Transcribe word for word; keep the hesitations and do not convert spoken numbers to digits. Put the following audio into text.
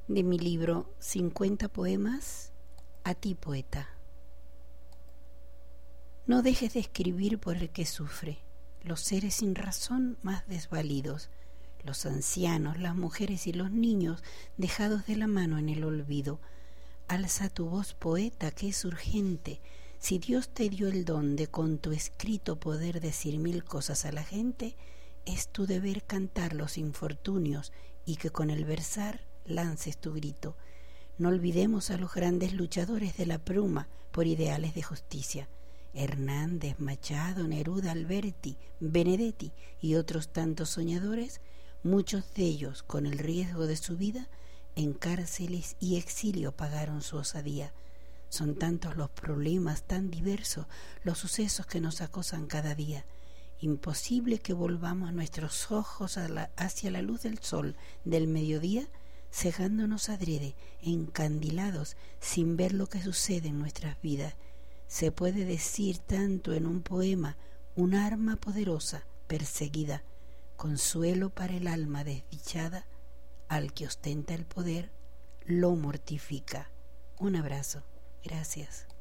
de mi libro cincuenta poemas a ti, poeta. No dejes de escribir por el que sufre, los seres sin razón más desvalidos, los ancianos, las mujeres y los niños dejados de la mano en el olvido. Alza tu voz, poeta, que es urgente. Si Dios te dio el don de con tu escrito poder decir mil cosas a la gente, es tu deber cantar los infortunios y que con el versar lances tu grito. No olvidemos a los grandes luchadores de la pluma por ideales de justicia. Hernández, Machado, Neruda, Alberti, Benedetti y otros tantos soñadores, muchos de ellos con el riesgo de su vida en cárceles y exilio pagaron su osadía. Son tantos los problemas, tan diversos los sucesos que nos acosan cada día. Imposible que volvamos nuestros ojos a la, hacia la luz del sol del mediodía, cegándonos adrede, encandilados, sin ver lo que sucede en nuestras vidas. Se puede decir tanto en un poema, un arma poderosa, perseguida, consuelo para el alma desdichada, al que ostenta el poder, lo mortifica. Un abrazo. Gracias.